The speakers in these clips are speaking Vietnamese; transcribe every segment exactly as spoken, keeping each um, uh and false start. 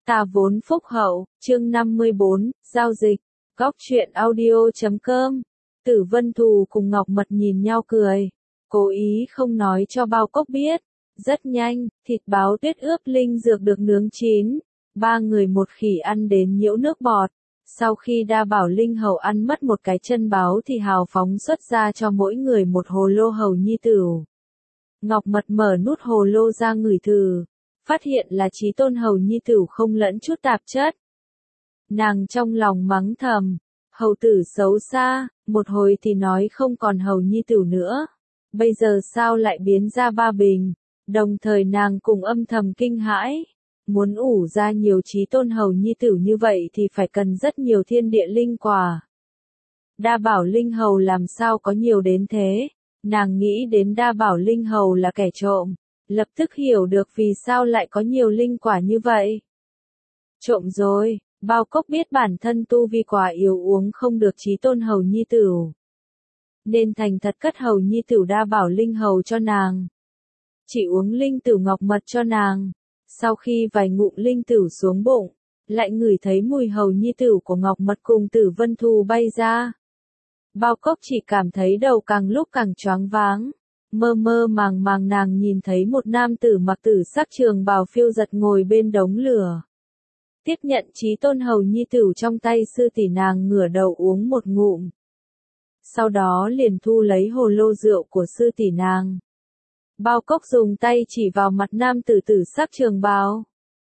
Ta vốn phúc hậu, chương năm mươi bốn, giao dịch, góc truyện audio.com. Tử Vân Thù cùng Ngọc Mật nhìn nhau cười, cố ý không nói cho Bao Cốc biết. Rất nhanh, thịt báo tuyết ướp linh dược được nướng chín, ba người một khỉ ăn đến nhiễu nước bọt. Sau khi Đa Bảo Linh Hầu ăn mất một cái chân báo thì hào phóng xuất ra cho mỗi người một hồ lô hầu nhi tửu. Ngọc Mật mở nút hồ lô ra ngửi thử, phát hiện là Chí Tôn hầu nhi tửu không lẫn chút tạp chất. Nàng trong lòng mắng thầm, hầu tử xấu xa, một hồi thì nói không còn hầu nhi tửu nữa, bây giờ sao lại biến ra ba bình, đồng thời nàng cùng âm thầm kinh hãi. Muốn ủ ra nhiều Chí Tôn hầu nhi tửu như vậy thì phải cần rất nhiều thiên địa linh quả. Đa Bảo Linh Hầu làm sao có nhiều đến thế, nàng nghĩ đến Đa Bảo Linh Hầu là kẻ trộm, lập tức hiểu được vì sao lại có nhiều linh quả như vậy. Trộm rồi, Bao Cốc biết bản thân tu vi quá yếu uống không được Chí Tôn hầu nhi tửu, nên thành thật cất hầu nhi tửu Đa Bảo Linh Hầu cho nàng. Chỉ uống linh tửu Ngọc Mật cho nàng. Sau khi vài ngụm linh tửu xuống bụng, lại ngửi thấy mùi hầu nhi tửu của Ngọc Mật cùng Tử Vân Thù bay ra. Bao Cốc chỉ cảm thấy đầu càng lúc càng choáng váng, mơ mơ màng màng nàng nhìn thấy một nam tử mặc tử sắc trường bào phiêu giật ngồi bên đống lửa. Tiếp nhận Chí Tôn hầu nhi tửu trong tay sư tỷ, nàng ngửa đầu uống một ngụm. Sau đó liền thu lấy hồ lô rượu của sư tỷ nàng. Bao Cốc dùng tay chỉ vào mặt nam tử tử sắc trường bào,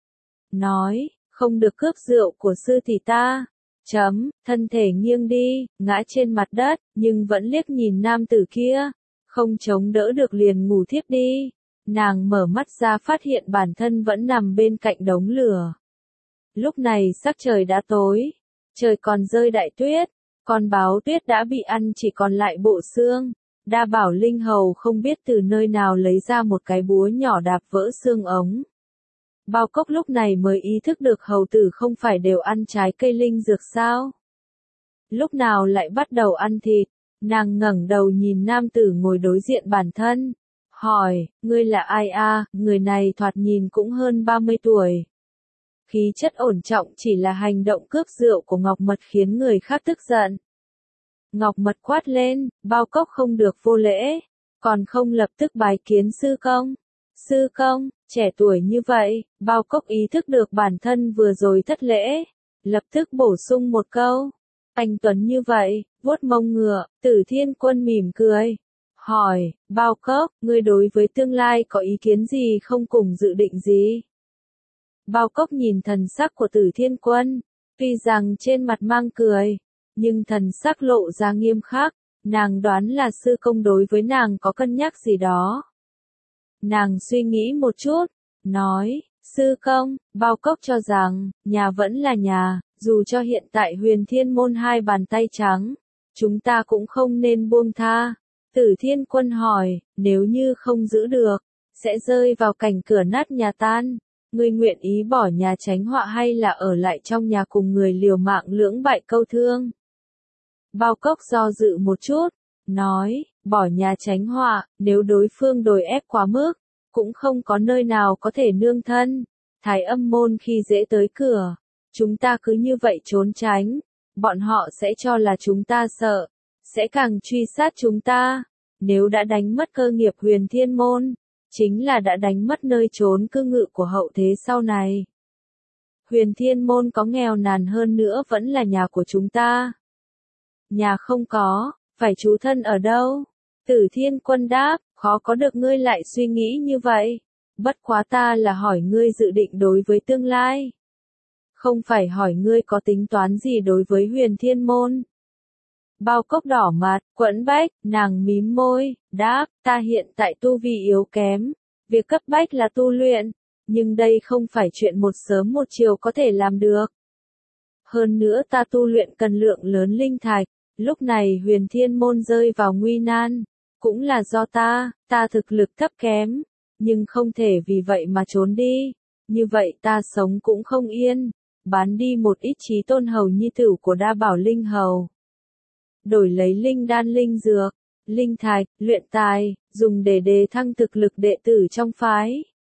nói, không được cướp rượu của sư tỷ ta. Chấm, thân thể nghiêng đi, ngã trên mặt đất, nhưng vẫn liếc nhìn nam tử kia, không chống đỡ được liền ngủ thiếp đi. Nàng mở mắt ra phát hiện bản thân vẫn nằm bên cạnh đống lửa. Lúc này sắc trời đã tối, trời còn rơi đại tuyết, con báo tuyết đã bị ăn chỉ còn lại bộ xương. Đa Bảo Linh Hầu không biết từ nơi nào lấy ra một cái búa nhỏ đạp vỡ xương ống. Bao Cốc lúc này mới ý thức được hầu tử không phải đều ăn trái cây linh dược sao? Lúc nào lại bắt đầu ăn thịt? Nàng ngẩng đầu nhìn nam tử ngồi đối diện bản thân, hỏi, ngươi là ai a? Người này thoạt nhìn cũng hơn ba mươi tuổi. Khí chất ổn trọng, chỉ là hành động cướp rượu của Ngọc Mật khiến người khác tức giận. Ngọc Mật quát lên, Bao Cốc không được vô lễ, còn không lập tức bái kiến sư công. Sư công, trẻ tuổi như vậy, Bao Cốc ý thức được bản thân vừa rồi thất lễ, lập tức bổ sung một câu. Anh tuấn như vậy, vuốt mông ngựa, Tử Thiên Quân mỉm cười, hỏi, Bao Cốc, ngươi đối với tương lai có ý kiến gì không, cùng dự định gì? Bao Cốc nhìn thần sắc của Tử Thiên Quân, tuy rằng trên mặt mang cười, nhưng thần sắc lộ ra nghiêm khắc, nàng đoán là sư công đối với nàng có cân nhắc gì đó. Nàng suy nghĩ một chút, nói, sư công, Bao Cốc cho rằng, nhà vẫn là nhà, dù cho hiện tại Huyền Thiên Môn hai bàn tay trắng, chúng ta cũng không nên buông tha. Tử Thiên Quân hỏi, nếu như không giữ được, sẽ rơi vào cảnh cửa nát nhà tan, ngươi nguyện ý bỏ nhà tránh họa hay là ở lại trong nhà cùng người liều mạng lưỡng bại câu thương? Bao Cốc do dự một chút, nói, bỏ nhà tránh họa, nếu đối phương đồi ép quá mức, cũng không có nơi nào có thể nương thân. Thái Âm môn khi dễ tới cửa, chúng ta cứ như vậy trốn tránh, bọn họ sẽ cho là chúng ta sợ, sẽ càng truy sát chúng ta. Nếu đã đánh mất cơ nghiệp Huyền Thiên môn, chính là đã đánh mất nơi trốn cư ngụ của hậu thế sau này. Huyền Thiên môn có nghèo nàn hơn nữa vẫn là nhà của chúng ta. Nhà không có, phải trú thân ở đâu? Tử Thiên Quân đáp, khó có được ngươi lại suy nghĩ như vậy. Bất quá ta là hỏi ngươi dự định đối với tương lai. Không phải hỏi ngươi có tính toán gì đối với Huyền Thiên môn. Bao Cốc đỏ mặt, quẫn bách, nàng mím môi, đáp, ta hiện tại tu vi yếu kém. Việc cấp bách là tu luyện, nhưng đây không phải chuyện một sớm một chiều có thể làm được. Hơn nữa ta tu luyện cần lượng lớn linh thạch. Lúc này Huyền Thiên môn rơi vào nguy nan, cũng là do ta, ta thực lực thấp kém, nhưng không thể vì vậy mà trốn đi, như vậy ta sống cũng không yên, bán đi một ít Chí Tôn hầu nhi tửu của Đa Bảo Linh Hầu. Đổi lấy linh đan linh dược, linh thạch, luyện tài, dùng để đề thăng thực lực đệ tử trong phái.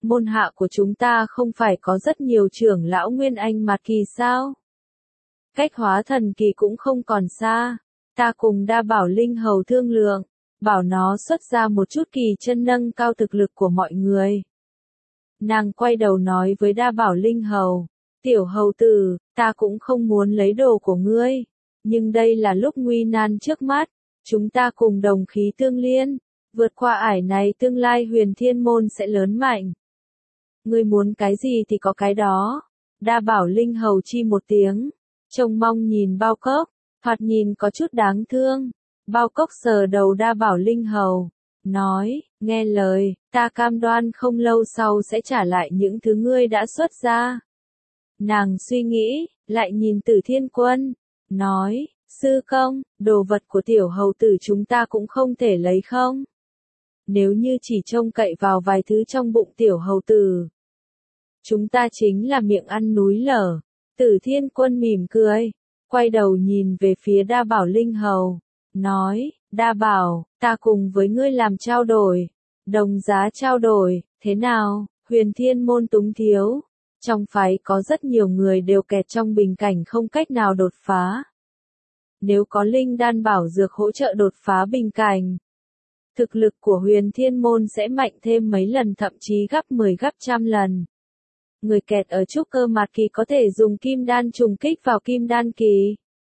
Môn hạ của chúng ta không phải có rất nhiều trưởng lão Nguyên Anh Mạt Kỳ sao? Cách hóa thần kỳ cũng không còn xa. Ta cùng Đa Bảo Linh Hầu thương lượng, bảo nó xuất ra một chút kỳ chân nâng cao thực lực của mọi người. Nàng quay đầu nói với Đa Bảo Linh Hầu, tiểu hầu tử, ta cũng không muốn lấy đồ của ngươi, nhưng đây là lúc nguy nan trước mắt, chúng ta cùng đồng khí tương liên, vượt qua ải này tương lai Huyền Thiên Môn sẽ lớn mạnh. Ngươi muốn cái gì thì có cái đó. Đa Bảo Linh Hầu chi một tiếng, trông mong nhìn Bao Cốc, thoạt nhìn có chút đáng thương. Bao Cốc sờ đầu Đa Bảo Linh Hầu, nói, nghe lời, ta cam đoan không lâu sau sẽ trả lại những thứ ngươi đã xuất ra. Nàng suy nghĩ, lại nhìn Tử Thiên Quân, nói, sư công, đồ vật của tiểu hầu tử chúng ta cũng không thể lấy không? Nếu như chỉ trông cậy vào vài thứ trong bụng tiểu hầu tử, chúng ta chính là miệng ăn núi lở. Tử Thiên Quân mỉm cười, quay đầu nhìn về phía Đa Bảo Linh Hầu, nói, Đa Bảo, ta cùng với ngươi làm trao đổi, đồng giá trao đổi, thế nào? Huyền Thiên Môn túng thiếu, trong phái có rất nhiều người đều kẹt trong bình cảnh không cách nào đột phá. Nếu có linh đan bảo dược hỗ trợ đột phá bình cảnh, thực lực của Huyền Thiên Môn sẽ mạnh thêm mấy lần, thậm chí gấp mười gấp trăm lần. Người kẹt ở trúc cơ mạt kỳ có thể dùng kim đan trùng kích vào kim đan kỳ.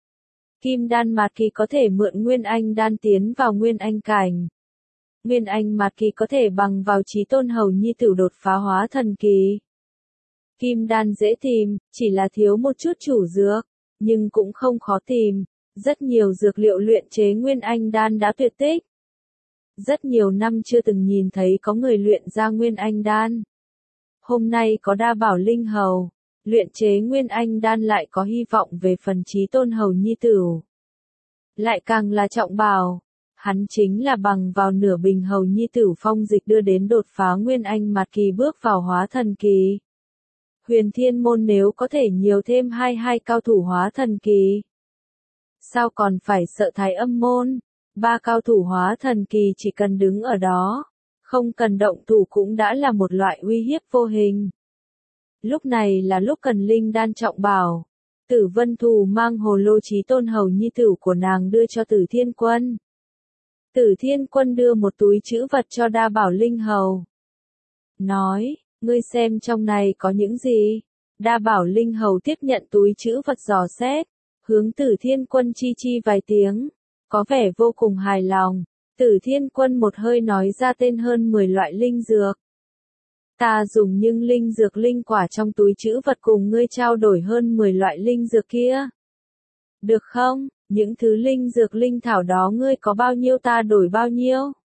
Kim đan mạt kỳ có thể mượn nguyên anh đan tiến vào nguyên anh cảnh. Nguyên anh mạt kỳ có thể bằng vào chí tôn hầu nhi tử đột phá hóa thần kỳ. Kim đan dễ tìm, chỉ là thiếu một chút chủ dược, nhưng cũng không khó tìm. Rất nhiều dược liệu luyện chế nguyên anh đan đã tuyệt tích. Rất nhiều năm chưa từng nhìn thấy có người luyện ra nguyên anh đan. Hôm nay có Đa Bảo Linh Hầu, luyện chế nguyên anh đan lại có hy vọng về phần chí tôn hầu nhi tử. Lại càng là trọng bảo, hắn chính là bằng vào nửa bình hầu nhi tử phong dịch đưa đến đột phá nguyên anh mạt kỳ bước vào hóa thần kỳ. Huyền Thiên Môn nếu có thể nhiều thêm hai hai cao thủ hóa thần kỳ, sao còn phải sợ Thái Âm Môn? Ba cao thủ hóa thần kỳ chỉ cần đứng ở đó, không cần động thủ cũng đã là một loại uy hiếp vô hình. Lúc này là lúc cần linh đan trọng bảo. Tử Vân Thù mang hồ lô chí tôn hầu nhi tử của nàng đưa cho Tử Thiên Quân. Tử Thiên Quân đưa một túi trữ vật cho Đa Bảo Linh Hầu. Nói, ngươi xem trong này có những gì? Đa Bảo Linh Hầu tiếp nhận túi trữ vật dò xét, hướng Tử Thiên Quân chi chi vài tiếng, có vẻ vô cùng hài lòng. Tử Thiên Quân một hơi nói ra tên hơn mười loại linh dược. Ta dùng những linh dược linh quả trong túi trữ vật cùng ngươi trao đổi hơn mười loại linh dược kia. Được không? Những thứ linh dược linh thảo đó ngươi có bao nhiêu ta đổi bao nhiêu?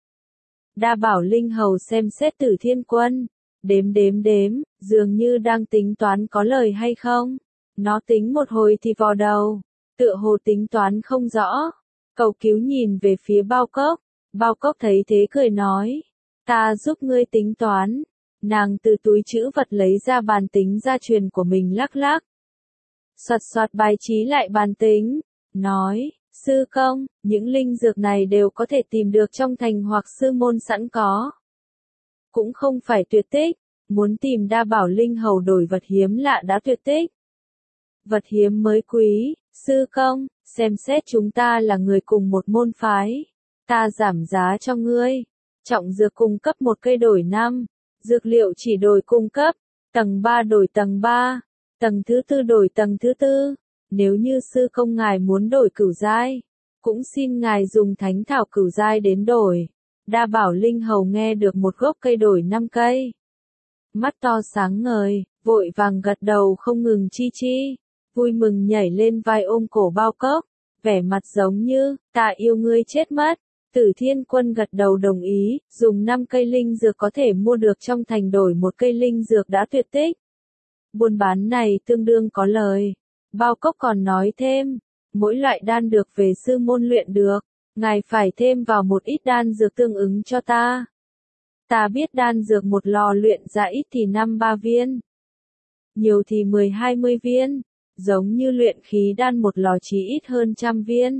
Đa Bảo Linh Hầu xem xét Tử Thiên Quân, đếm đếm đếm, dường như đang tính toán có lời hay không. Nó tính một hồi thì vò đầu, tựa hồ tính toán không rõ. Cầu cứu nhìn về phía Bao Cốc, Bao Cốc thấy thế cười nói, ta giúp ngươi tính toán. Nàng từ túi trữ vật lấy ra bàn tính gia truyền của mình lắc lắc. Soạt soạt bài trí lại bàn tính, nói, sư công, những linh dược này đều có thể tìm được trong thành hoặc sư môn sẵn có. Cũng không phải tuyệt tích, muốn tìm Đa Bảo Linh Hầu đổi vật hiếm lạ đã tuyệt tích. Vật hiếm mới quý, sư công, xem xét chúng ta là người cùng một môn phái. Ta giảm giá cho ngươi, trọng dược cung cấp một cây đổi năm. Dược liệu chỉ đổi cung cấp, tầng ba đổi tầng ba, tầng thứ tư đổi tầng thứ tư. Nếu như sư công ngài muốn đổi cửu giai, cũng xin ngài dùng thánh thảo cửu giai đến đổi. Đa Bảo Linh Hầu nghe được một gốc cây đổi năm cây. Mắt to sáng ngời, vội vàng gật đầu không ngừng chi chi, vui mừng nhảy lên vai ôm cổ Bao Cốc, vẻ mặt giống như, ta yêu ngươi chết mất. Tử Thiên Quân gật đầu đồng ý, dùng năm cây linh dược có thể mua được trong thành đổi một cây linh dược đã tuyệt tích. Buôn bán này tương đương có lời. Bao Cốc còn nói thêm, mỗi loại đan được về sư môn luyện được, ngài phải thêm vào một ít đan dược tương ứng cho ta. Ta biết đan dược một lò luyện ra ít thì năm ba viên, nhiều thì mười hai mươi viên, giống như luyện khí đan một lò chỉ ít hơn trăm viên.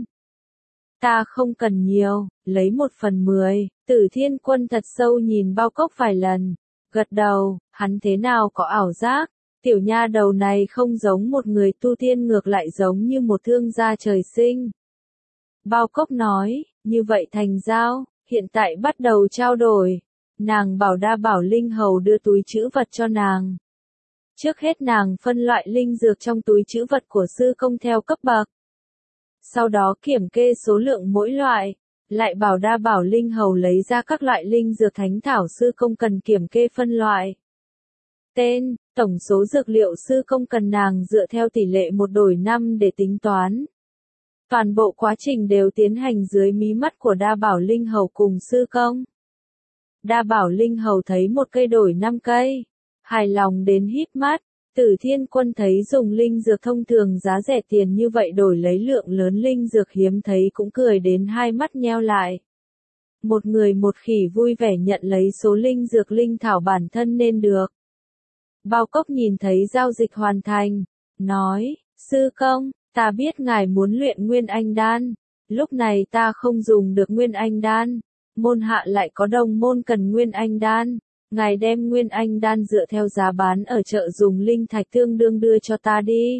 Ta không cần nhiều, lấy một phần mười. Tử Thiên Quân thật sâu nhìn Bao Cốc vài lần, Gật đầu, hắn thế nào có ảo giác, tiểu nha đầu này không giống một người tu tiên ngược lại giống như một thương gia trời sinh. Bao Cốc nói, như vậy thành giao, hiện tại bắt đầu trao đổi. Nàng bảo đa bảo linh hầu đưa túi trữ vật cho nàng. Trước hết nàng phân loại linh dược trong túi trữ vật của sư công theo cấp bậc. Sau đó kiểm kê số lượng mỗi loại, lại bảo đa bảo linh hầu lấy ra các loại linh dược thánh thảo sư công cần kiểm kê phân loại. Tên, tổng số dược liệu sư công cần nàng dựa theo tỷ lệ một đổi năm để tính toán. Toàn bộ quá trình đều tiến hành dưới mí mắt của đa bảo linh hầu cùng sư công. Đa bảo linh hầu thấy một cây đổi năm cây, hài lòng đến híp mắt. Tử Thiên Quân thấy dùng linh dược thông thường giá rẻ tiền như vậy đổi lấy lượng lớn linh dược hiếm thấy cũng cười đến hai mắt nheo lại. Một người một khỉ vui vẻ nhận lấy số linh dược linh thảo bản thân nên được. Bao Cốc nhìn thấy giao dịch hoàn thành, nói, sư công, ta biết ngài muốn luyện Nguyên Anh Đan, lúc này ta không dùng được Nguyên Anh Đan, môn hạ lại có đồng môn cần Nguyên Anh Đan. Ngài đem Nguyên Anh Đan dựa theo giá bán ở chợ dùng linh thạch tương đương đưa cho ta đi.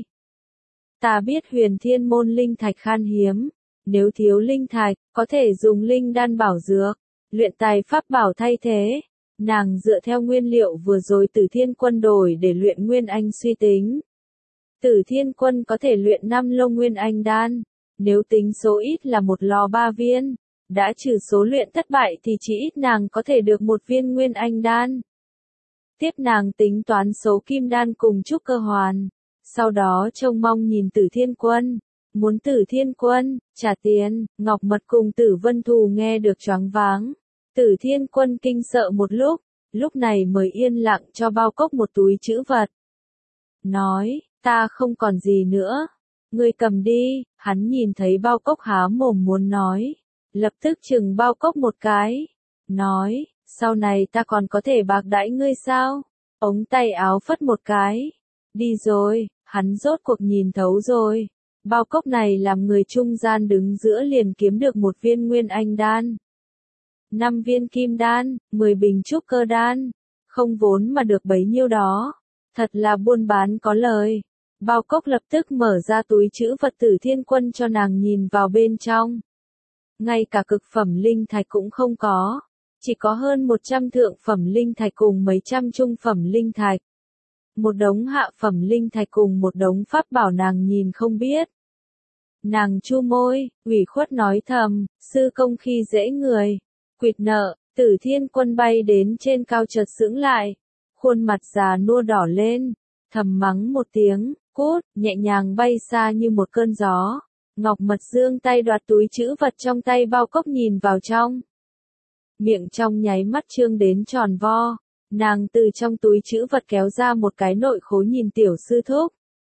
Ta biết Huyền Thiên môn linh thạch khan hiếm, nếu thiếu linh thạch, có thể dùng linh đan bảo dược, luyện tài pháp bảo thay thế. Nàng dựa theo nguyên liệu vừa rồi Tử Thiên Quân đổi để luyện Nguyên Anh suy tính. Tử Thiên Quân có thể luyện năm lô Nguyên Anh Đan, nếu tính số ít là một lò ba viên. Đã trừ số luyện thất bại thì chỉ ít nàng có thể được một viên Nguyên Anh Đan. Tiếp nàng tính toán số kim đan cùng trúc cơ hoàn. Sau đó trông mong nhìn Tử Thiên Quân. Muốn Tử Thiên Quân, trả tiền. Ngọc Mật cùng Tử Vân Thù nghe được choáng váng. Tử Thiên Quân kinh sợ một lúc. Lúc này mới yên lặng cho Bao Cốc một túi trữ vật. Nói, ta không còn gì nữa. Ngươi cầm đi. Hắn nhìn thấy Bao Cốc há mồm muốn nói. Lập tức chừng Bao Cốc một cái. Nói, sau này ta còn có thể bạc đãi ngươi sao? Ống tay áo phất một cái. Đi rồi, hắn rốt cuộc nhìn thấu rồi. Bao Cốc này làm người trung gian đứng giữa liền kiếm được một viên Nguyên Anh Đan. Năm viên kim đan, mười bình trúc cơ đan. Không vốn mà được bấy nhiêu đó. Thật là buôn bán có lời. Bao Cốc lập tức mở ra túi trữ vật Tử Thiên Quân cho nàng nhìn vào bên trong. Ngay cả cực phẩm linh thạch cũng không có, chỉ có hơn một trăm thượng phẩm linh thạch cùng mấy trăm trung phẩm linh thạch. Một đống hạ phẩm linh thạch cùng một đống pháp bảo nàng nhìn không biết. Nàng chu môi, ủy khuất nói thầm, sư công khi dễ người, quỵt nợ. Tử Thiên Quân bay đến trên cao chợt sững lại, khuôn mặt già nua đỏ lên, thầm mắng một tiếng, cút, nhẹ nhàng bay xa như một cơn gió. Ngọc Mật giương tay đoạt túi trữ vật trong tay Bao Cốc nhìn vào trong. Miệng trong nháy mắt trương đến tròn vo, nàng từ trong túi trữ vật kéo ra một cái nội khố nhìn tiểu sư thúc.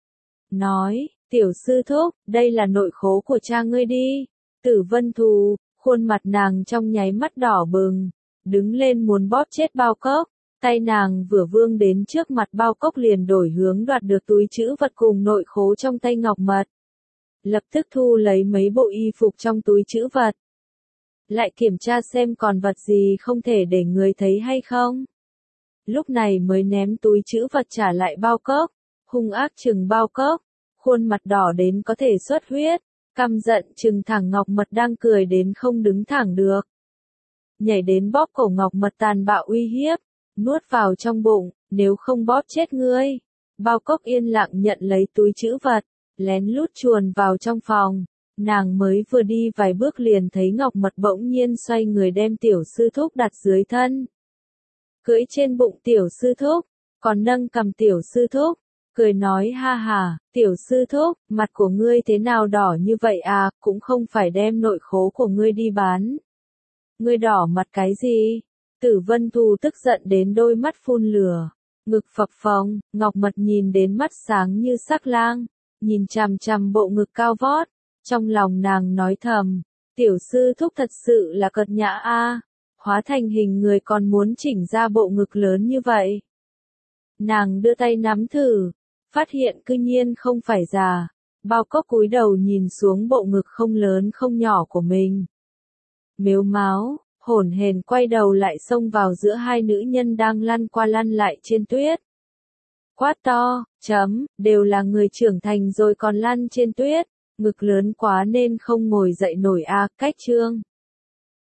Nói, tiểu sư thúc, đây là nội khố của cha ngươi đi. Tử Vân Thù, khuôn mặt nàng trong nháy mắt đỏ bừng, đứng lên muốn bóp chết Bao Cốc. Tay nàng vừa vươn đến trước mặt Bao Cốc liền đổi hướng đoạt được túi trữ vật cùng nội khố trong tay Ngọc Mật. Lập tức thu lấy mấy bộ y phục trong túi trữ vật. Lại kiểm tra xem còn vật gì không thể để người thấy hay không. Lúc này mới ném túi trữ vật trả lại Bao Cốc, hung ác chừng Bao Cốc, khuôn mặt đỏ đến có thể xuất huyết, căm giận chừng thẳng Ngọc Mật đang cười đến không đứng thẳng được. Nhảy đến bóp cổ Ngọc Mật tàn bạo uy hiếp, nuốt vào trong bụng, nếu không bóp chết ngươi. Bao Cốc yên lặng nhận lấy túi trữ vật. Lén lút chuồn vào trong phòng, nàng mới vừa đi vài bước liền thấy Ngọc Mật bỗng nhiên xoay người đem tiểu sư thúc đặt dưới thân. Cưỡi trên bụng tiểu sư thúc, còn nâng cầm tiểu sư thúc, cười nói ha ha, tiểu sư thúc, mặt của ngươi thế nào đỏ như vậy à, cũng không phải đem nội khố của ngươi đi bán. Ngươi đỏ mặt cái gì? Tử Vân Thù tức giận đến đôi mắt phun lửa, ngực phập phồng, Ngọc Mật nhìn đến mắt sáng như sắc lang. Nhìn chằm chằm bộ ngực cao vót, trong lòng nàng nói thầm, tiểu sư thúc thật sự là cợt nhã a, hóa thành hình người còn muốn chỉnh ra bộ ngực lớn như vậy. Nàng đưa tay nắm thử, phát hiện cư nhiên không phải già. Bao Cốc cúi đầu nhìn xuống bộ ngực không lớn không nhỏ của mình. Mếu máo, hổn hển quay đầu lại xông vào giữa hai nữ nhân đang lăn qua lăn lại trên tuyết. Quát to, chấm, đều là người trưởng thành rồi còn lăn trên tuyết, ngực lớn quá nên không ngồi dậy nổi a, cách trương.